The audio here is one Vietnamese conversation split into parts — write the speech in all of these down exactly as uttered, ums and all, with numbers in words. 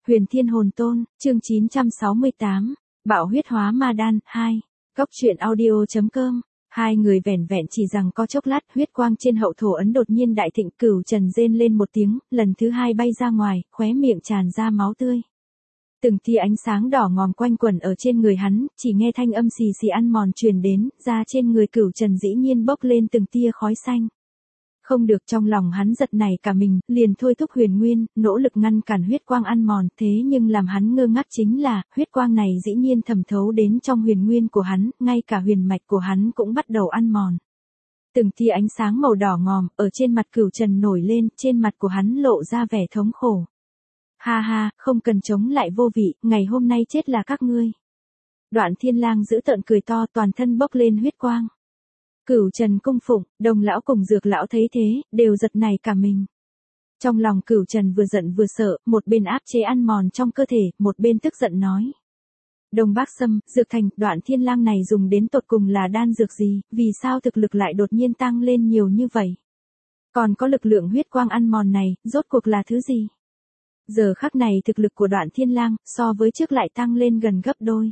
Huyền Thiên Hồn Tôn, chương chín trăm sáu mươi tám, Bạo huyết hóa ma đan, hai. Góc truyện audio.com. Hai người vẻn vẹn chỉ rằng có chốc lát, huyết quang trên hậu thổ ấn đột nhiên đại thịnh, Cửu Trần rên lên một tiếng, lần thứ hai bay ra ngoài, khóe miệng tràn ra máu tươi. Từng tia ánh sáng đỏ ngòm quanh quẩn ở trên người hắn, chỉ nghe thanh âm xì xì ăn mòn truyền đến, da trên người Cửu Trần dĩ nhiên bốc lên từng tia khói xanh. Không được, trong lòng hắn giật nảy cả mình, liền thôi thúc huyền nguyên, nỗ lực ngăn cản huyết quang ăn mòn, thế nhưng làm hắn ngơ ngác chính là, huyết quang này dĩ nhiên thẩm thấu đến trong huyền nguyên của hắn, ngay cả huyền mạch của hắn cũng bắt đầu ăn mòn. Từng tia ánh sáng màu đỏ ngòm, ở trên mặt Cửu Trần nổi lên, trên mặt của hắn lộ ra vẻ thống khổ. Ha ha, không cần chống lại vô vị, ngày hôm nay chết là các ngươi. Đoạn Thiên Lang giữ tợn cười to, toàn thân bốc lên huyết quang. Cửu Trần cung phụng, Đồng lão cùng Dược lão thấy thế, đều giật nảy cả mình. Trong lòng Cửu Trần vừa giận vừa sợ, một bên áp chế ăn mòn trong cơ thể, một bên tức giận nói. Đồng Bác Sâm, Dược Thành, Đoạn Thiên Lang này dùng đến tột cùng là đan dược gì, vì sao thực lực lại đột nhiên tăng lên nhiều như vậy? Còn có lực lượng huyết quang ăn mòn này, rốt cuộc là thứ gì? Giờ khắc này thực lực của Đoạn Thiên Lang, so với trước lại tăng lên gần gấp đôi.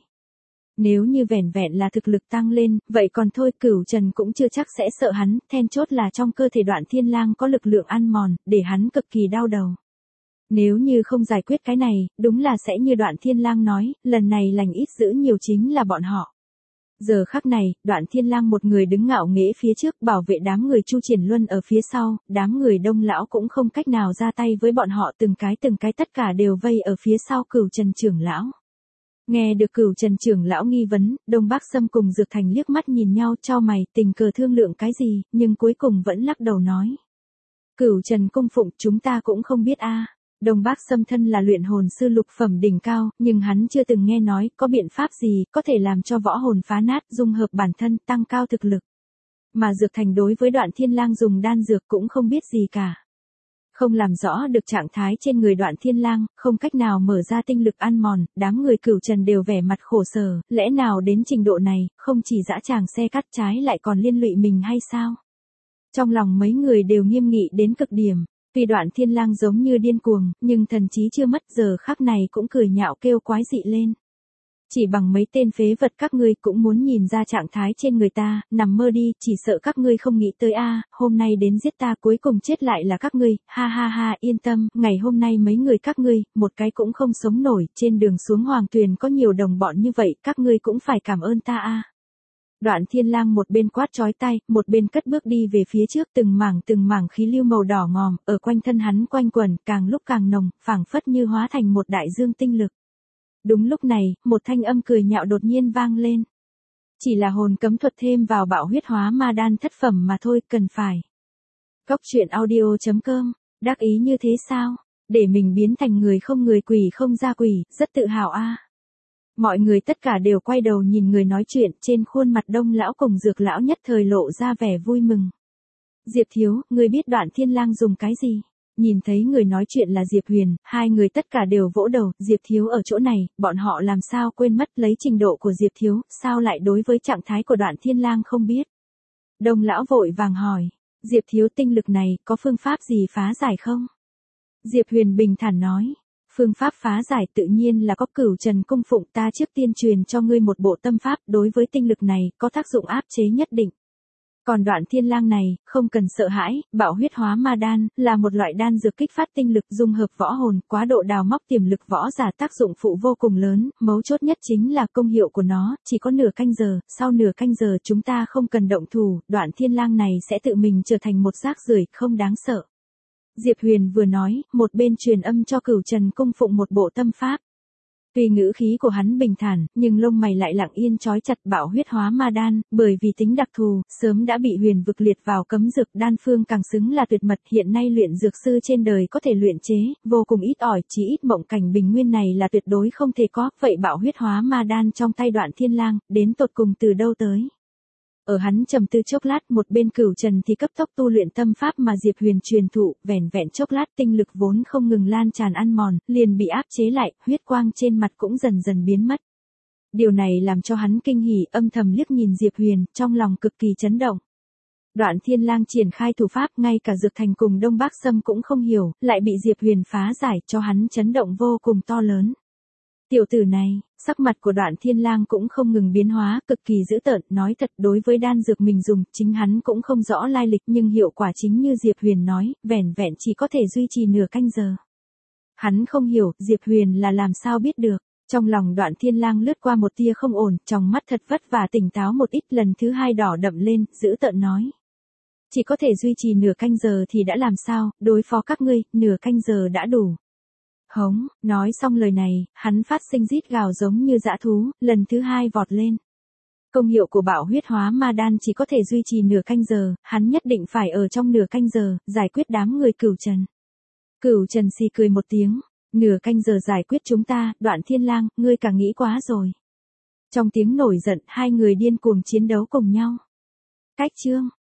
Nếu như vẻn vẹn là thực lực tăng lên, vậy còn thôi, Cửu Trần cũng chưa chắc sẽ sợ hắn, then chốt là trong cơ thể Đoạn Thiên Lang có lực lượng ăn mòn, để hắn cực kỳ đau đầu. Nếu như không giải quyết cái này, đúng là sẽ như Đoạn Thiên Lang nói, lần này lành ít dữ nhiều chính là bọn họ. Giờ khắc này, Đoạn Thiên Lang một người đứng ngạo nghễ phía trước, bảo vệ đám người Chu Triển Luân ở phía sau, đám người Đông lão cũng không cách nào ra tay với bọn họ, từng cái từng cái tất cả đều vây ở phía sau Cửu Trần trưởng lão. Nghe được Cửu Trần trưởng lão nghi vấn, Đông Bác Sâm cùng Dược Thành liếc mắt nhìn nhau, chau mày, tình cờ thương lượng cái gì, nhưng cuối cùng vẫn lắc đầu nói. Cửu Trần cung phụng, chúng ta cũng không biết a. À. Đông Bác Sâm thân là luyện hồn sư lục phẩm đỉnh cao, nhưng hắn chưa từng nghe nói có biện pháp gì có thể làm cho võ hồn phá nát, dung hợp bản thân, tăng cao thực lực. Mà Dược Thành đối với Đoạn Thiên Lang dùng đan dược cũng không biết gì cả. Không làm rõ được trạng thái trên người Đoạn Thiên Lang, không cách nào mở ra tinh lực ăn mòn, đám người Cửu Trần đều vẻ mặt khổ sở, lẽ nào đến trình độ này, không chỉ dã tràng xe cắt trái lại còn liên lụy mình hay sao? Trong lòng mấy người đều nghiêm nghị đến cực điểm, vì Đoạn Thiên Lang giống như điên cuồng, nhưng thần trí chưa mất, giờ khắc này cũng cười nhạo kêu quái dị lên. Chỉ bằng mấy tên phế vật các ngươi cũng muốn nhìn ra trạng thái trên người ta, nằm mơ đi, chỉ sợ các ngươi không nghĩ tới a, à, hôm nay đến giết ta cuối cùng chết lại là các ngươi, ha ha ha, yên tâm, ngày hôm nay mấy người các ngươi, một cái cũng không sống nổi, trên đường xuống Hoàng Tuyền có nhiều đồng bọn như vậy, các ngươi cũng phải cảm ơn ta a. À. Đoạn Thiên Lang một bên quát chói tai, một bên cất bước đi về phía trước, từng mảng từng mảng khí lưu màu đỏ ngòm, ở quanh thân hắn quanh quẩn, càng lúc càng nồng, phảng phất như hóa thành một đại dương tinh lực. Đúng lúc này, một thanh âm cười nhạo đột nhiên vang lên. Chỉ là hồn cấm thuật thêm vào bạo huyết hóa ma đan thất phẩm mà thôi, cần phải. Góc truyện audio.com, đắc ý như thế sao? Để mình biến thành người không người quỷ không ra quỷ, rất tự hào a. À. Mọi người tất cả đều quay đầu nhìn người nói chuyện, trên khuôn mặt Đông lão cùng Dược lão nhất thời lộ ra vẻ vui mừng. Diệp thiếu, ngươi biết Đoạn Thiên Lang dùng cái gì? Nhìn thấy người nói chuyện là Diệp Huyền, hai người tất cả đều vỗ đầu, Diệp thiếu ở chỗ này, bọn họ làm sao quên mất lấy trình độ của Diệp thiếu, sao lại đối với trạng thái của Đoạn Thiên Lang không biết. Đông lão vội vàng hỏi, Diệp thiếu tinh lực này, có phương pháp gì phá giải không? Diệp Huyền bình thản nói, phương pháp phá giải tự nhiên là có, Cửu Trần cung phụng, ta trước tiên truyền cho ngươi một bộ tâm pháp, đối với tinh lực này, có tác dụng áp chế nhất định. Còn Đoạn Thiên Lang này, không cần sợ hãi, bạo huyết hóa ma đan, là một loại đan dược kích phát tinh lực dung hợp võ hồn, quá độ đào móc tiềm lực võ giả tác dụng phụ vô cùng lớn, mấu chốt nhất chính là công hiệu của nó, chỉ có nửa canh giờ, sau nửa canh giờ chúng ta không cần động thủ, Đoạn Thiên Lang này sẽ tự mình trở thành một rác rưởi, không đáng sợ. Diệp Huyền vừa nói, một bên truyền âm cho Cửu Trần cung phụng một bộ tâm pháp. Tuy ngữ khí của hắn bình thản, nhưng lông mày lại lặng yên trói chặt bạo huyết hóa ma đan, bởi vì tính đặc thù, sớm đã bị huyền vực liệt vào cấm dược, đan phương càng xứng là tuyệt mật, hiện nay luyện dược sư trên đời có thể luyện chế, vô cùng ít ỏi, chỉ ít mộng cảnh bình nguyên này là tuyệt đối không thể có, vậy bạo huyết hóa ma đan trong tay Đoạn Thiên Lang, đến tột cùng từ đâu tới? Ở hắn trầm tư chốc lát, một bên Cửu Trần thì cấp tốc tu luyện tâm pháp mà Diệp Huyền truyền thụ, vẻn vẹn chốc lát tinh lực vốn không ngừng lan tràn ăn mòn, liền bị áp chế lại, huyết quang trên mặt cũng dần dần biến mất. Điều này làm cho hắn kinh hỉ, âm thầm liếc nhìn Diệp Huyền, trong lòng cực kỳ chấn động. Đoạn Thiên Lang triển khai thủ pháp, ngay cả Dược Thành cùng Đông Bắc Sâm cũng không hiểu, lại bị Diệp Huyền phá giải, cho hắn chấn động vô cùng to lớn. Tiểu tử này, sắc mặt của Đoạn Thiên Lang cũng không ngừng biến hóa, cực kỳ dữ tợn, nói thật, đối với đan dược mình dùng, chính hắn cũng không rõ lai lịch, nhưng hiệu quả chính như Diệp Huyền nói, vẻn vẹn chỉ có thể duy trì nửa canh giờ. Hắn không hiểu, Diệp Huyền là làm sao biết được. Trong lòng Đoạn Thiên Lang lướt qua một tia không ổn, trong mắt thật vất vả tỉnh táo một ít, lần thứ hai đỏ đậm lên, dữ tợn nói. Chỉ có thể duy trì nửa canh giờ thì đã làm sao, đối phó các ngươi, nửa canh giờ đã đủ. Hống, nói xong lời này, hắn phát sinh rít gào giống như dã thú, lần thứ hai vọt lên. Công hiệu của bạo huyết hóa ma đan chỉ có thể duy trì nửa canh giờ, hắn nhất định phải ở trong nửa canh giờ, giải quyết đám người Cửu Trần. Cửu Trần xì cười một tiếng, nửa canh giờ giải quyết chúng ta, Đoạn Thiên Lang, ngươi cả nghĩ quá rồi. Trong tiếng nổi giận, hai người điên cuồng chiến đấu cùng nhau. Cách chương